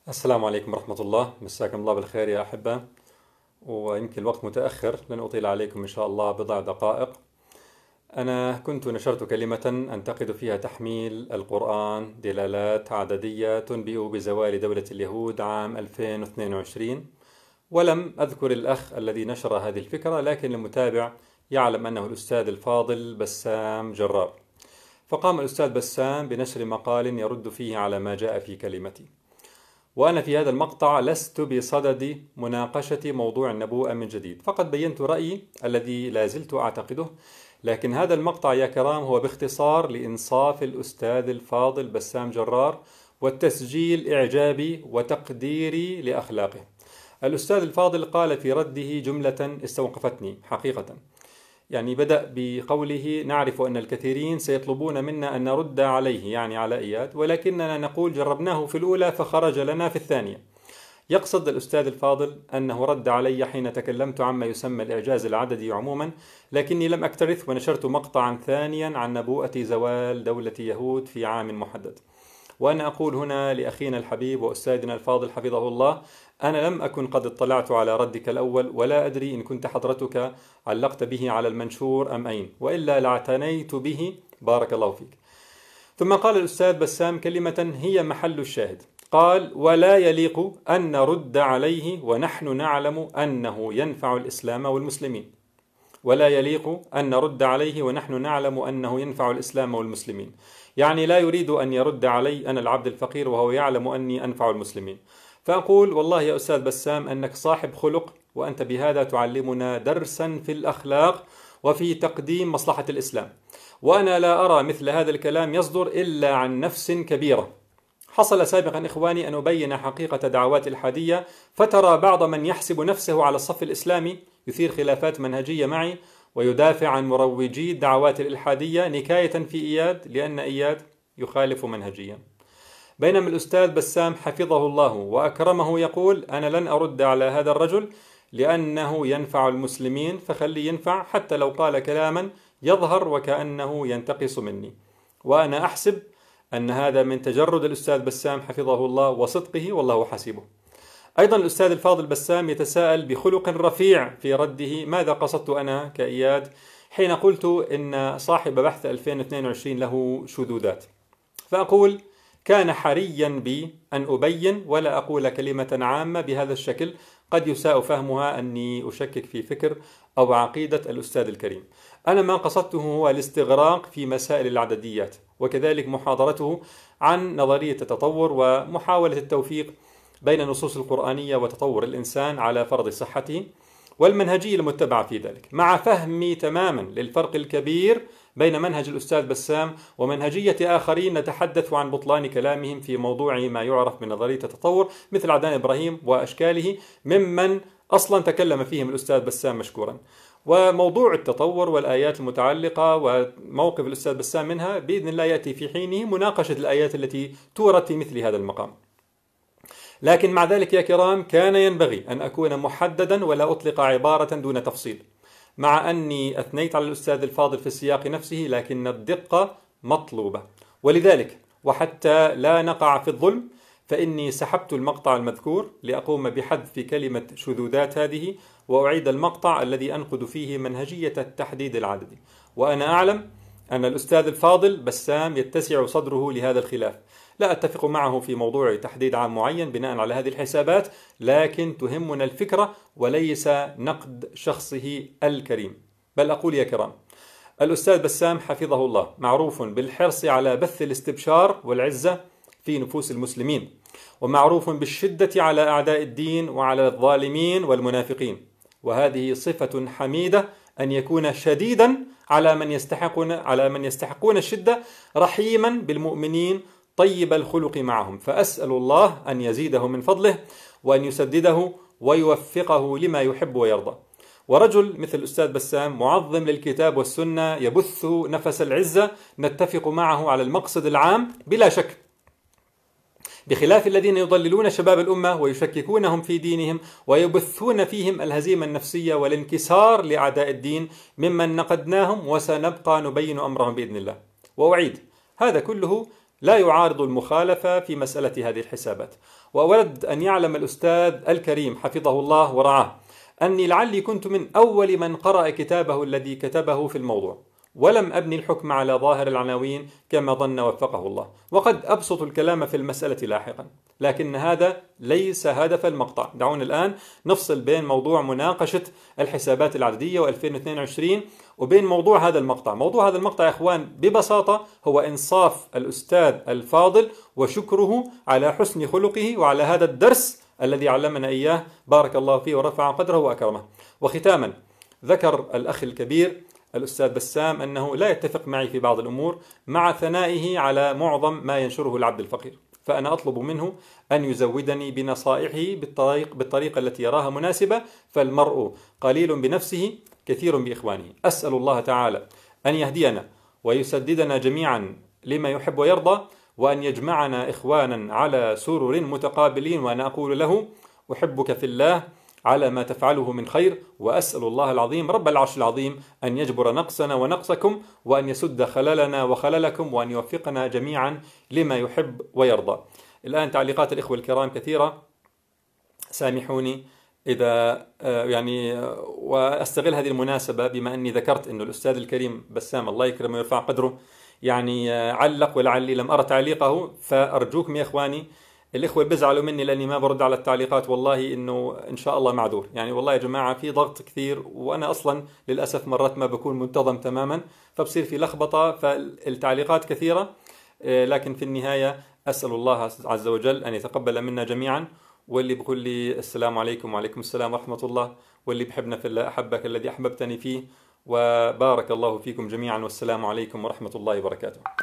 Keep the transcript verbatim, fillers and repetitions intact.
السلام عليكم ورحمة الله، مساكم الله بالخير يا أحبة. ويمكن الوقت متأخر، لن أطيل عليكم إن شاء الله بضع دقائق. أنا كنت نشرت كلمة أنتقد فيها تحميل القرآن دلالات عددية تنبئ بزوال دولة اليهود عام ألفين واثنين وعشرين، ولم أذكر الأخ الذي نشر هذه الفكرة، لكن المتابع يعلم أنه الأستاذ الفاضل بسام جرار. فقام الأستاذ بسام بنشر مقال يرد فيه على ما جاء في كلمتي. وأنا في هذا المقطع لست بصدد مناقشة موضوع النبوءة من جديد، فقد بينت رأيي الذي لا زلت أعتقده. لكن هذا المقطع يا كرام هو باختصار لإنصاف الأستاذ الفاضل بسام جرار والتسجيل إعجابي وتقديري لأخلاقه. الأستاذ الفاضل قال في رده جملة استوقفتني حقيقة. يعني بدأ بقوله: نعرف أن الكثيرين سيطلبون منا أن نرد عليه، يعني على إياد، ولكننا نقول جربناه في الأولى فخرج لنا في الثانية. يقصد الأستاذ الفاضل أنه رد علي حين تكلمت عما يسمى الإعجاز العددي عموما، لكني لم أكترث ونشرت مقطعا ثانيا عن نبوءة زوال دولة يهود في عام محدد. وأنا أقول هنا لأخينا الحبيب وأستاذنا الفاضل حفظه الله: أنا لم أكن قد اطلعت على ردك الأول، ولا أدري إن كنت حضرتك علقت به على المنشور أم أين، وإلا لاعتنيت به، بارك الله فيك. ثم قال الأستاذ بسام كلمة هي محل الشاهد، قال: ولا يليق أن نرد عليه ونحن نعلم أنه ينفع الإسلام والمسلمين. ولا يليق أن نرد عليه ونحن نعلم أنه ينفع الإسلام والمسلمين. يعني لا يريد أن يرد علي أنا العبد الفقير وهو يعلم أني أنفع المسلمين. فأقول: والله يا أستاذ بسام أنك صاحب خلق، وأنت بهذا تعلمنا درسا في الأخلاق وفي تقديم مصلحة الإسلام. وأنا لا أرى مثل هذا الكلام يصدر إلا عن نفس كبيرة. حصل سابقا إخواني أن أبين حقيقة دعوات الحادية، فترى بعض من يحسب نفسه على الصف الإسلامي يثير خلافات منهجية معي ويدافع عن مروجي الدعوات الإلحادية نكاية في إياد، لأن إياد يخالف منهجيا. بينما الأستاذ بسام حفظه الله وأكرمه يقول: أنا لن أرد على هذا الرجل لأنه ينفع المسلمين، فخلي ينفع حتى لو قال كلاما يظهر وكأنه ينتقص مني. وأنا أحسب أن هذا من تجرد الأستاذ بسام حفظه الله وصدقه، والله حسيبه. أيضا الأستاذ الفاضل بسام يتساءل بخلق رفيع في رده: ماذا قصدت أنا كإياد حين قلت إن صاحب بحث ألفين واثنين وعشرين له شذوذات؟ فأقول: كان حريا بي أن أبين ولا أقول كلمة عامة بهذا الشكل قد يساء فهمها أني أشكك في فكر أو عقيدة الأستاذ الكريم. أنا ما قصدته هو الاستغراق في مسائل العدديات، وكذلك محاضرته عن نظرية التطور ومحاولة التوفيق بين النصوص القرآنية وتطور الإنسان على فرض صحته، والمنهجية المتبعة في ذلك، مع فهمي تماما للفرق الكبير بين منهج الأستاذ بسام ومنهجية آخرين نتحدث عن بطلان كلامهم في موضوع ما يعرف بنظرية التطور، مثل عدنان إبراهيم وأشكاله، ممن أصلا تكلم فيهم الأستاذ بسام مشكورا. وموضوع التطور والآيات المتعلقة وموقف الأستاذ بسام منها بإذن الله يأتي في حينه مناقشة الآيات التي تورد في مثل هذا المقام. لكن مع ذلك يا كرام كان ينبغي أن أكون محددا ولا أطلق عبارة دون تفصيل، مع أني أثنيت على الأستاذ الفاضل في السياق نفسه، لكن الدقة مطلوبة. ولذلك وحتى لا نقع في الظلم، فإني سحبت المقطع المذكور لأقوم بحذف كلمة شذوذات هذه، وأعيد المقطع الذي أنقد فيه منهجية التحديد العددي. وأنا أعلم أن الأستاذ الفاضل بسام يتسع صدره لهذا الخلاف. لا أتفق معه في موضوع تحديد عام معين بناء على هذه الحسابات، لكن تهمنا الفكرة وليس نقد شخصه الكريم. بل أقول يا كرام: الأستاذ بسام حفظه الله معروف بالحرص على بث الاستبشار والعزة في نفوس المسلمين، ومعروف بالشدة على أعداء الدين وعلى الظالمين والمنافقين. وهذه صفة حميدة أن يكون شديدا على من يستحقون على من يستحقون الشدة، رحيما بالمؤمنين، طيب الخلق معهم. فأسأل الله أن يزيده من فضله وأن يسدده ويوفقه لما يحب ويرضى. ورجل مثل الأستاذ بسام معظم للكتاب والسنة يبث نفس العزة، نتفق معه على المقصد العام بلا شك، بخلاف الذين يضللون شباب الأمة ويشككونهم في دينهم ويبثون فيهم الهزيمة النفسية والانكسار لأعداء الدين، ممن نقدناهم وسنبقى نبين أمرهم بإذن الله. وأعيد: هذا كله لا يعارض المخالفة في مسألة هذه الحسابات. وأود أن يعلم الأستاذ الكريم حفظه الله ورعاه أني لعلي كنت من أول من قرأ كتابه الذي كتبه في الموضوع، ولم أبني الحكم على ظاهر العناوين كما ظن وفقه الله، وقد أبسط الكلام في المسألة لاحقا، لكن هذا ليس هدف المقطع. دعونا الآن نفصل بين موضوع مناقشة الحسابات العددية وألفين واثنين وعشرين وبين موضوع هذا المقطع. موضوع هذا المقطع يا إخوان ببساطة هو إنصاف الأستاذ الفاضل وشكره على حسن خلقه وعلى هذا الدرس الذي علمنا إياه، بارك الله فيه ورفع قدره وأكرمه. وختاما، ذكر الأخ الكبير الأستاذ بسام أنه لا يتفق معي في بعض الأمور مع ثنائه على معظم ما ينشره العبد الفقير، فأنا أطلب منه أن يزودني بنصائحه بالطريق بالطريقة التي يراها مناسبة، فالمرء قليل بنفسه كثير بإخوانه. أسأل الله تعالى أن يهدينا ويسددنا جميعا لما يحب ويرضى، وأن يجمعنا إخوانا على سرر متقابلين، وأنا أقول له أحبك في الله على ما تفعله من خير، وأسأل الله العظيم رب العرش العظيم أن يجبر نقصنا ونقصكم، وأن يسد خللنا وخللكم، وأن يوفقنا جميعا لما يحب ويرضى. الآن تعليقات الإخوة الكرام كثيرة، سامحوني إذا يعني، وأستغل هذه المناسبة بما أني ذكرت أن الأستاذ الكريم بسام الله يكرمه ويرفع قدره يعني علق ولعلي لم أرى تعليقه، فأرجوكم يا إخواني، الإخوة بيزعلوا مني لأني ما برد على التعليقات، والله إنه إن شاء الله معذور، يعني والله يا جماعة في ضغط كثير، وأنا أصلا للأسف مرات ما بكون منتظم تماما، فبصير في لخبطة، فالتعليقات كثيرة، لكن في النهاية أسأل الله عز وجل أن يتقبل منا جميعا. واللي بيقول لي السلام عليكم وعليكم السلام ورحمة الله، واللي بحبنا في الله أحبك الذي أحببتني فيه، وبارك الله فيكم جميعا، والسلام عليكم ورحمة الله وبركاته.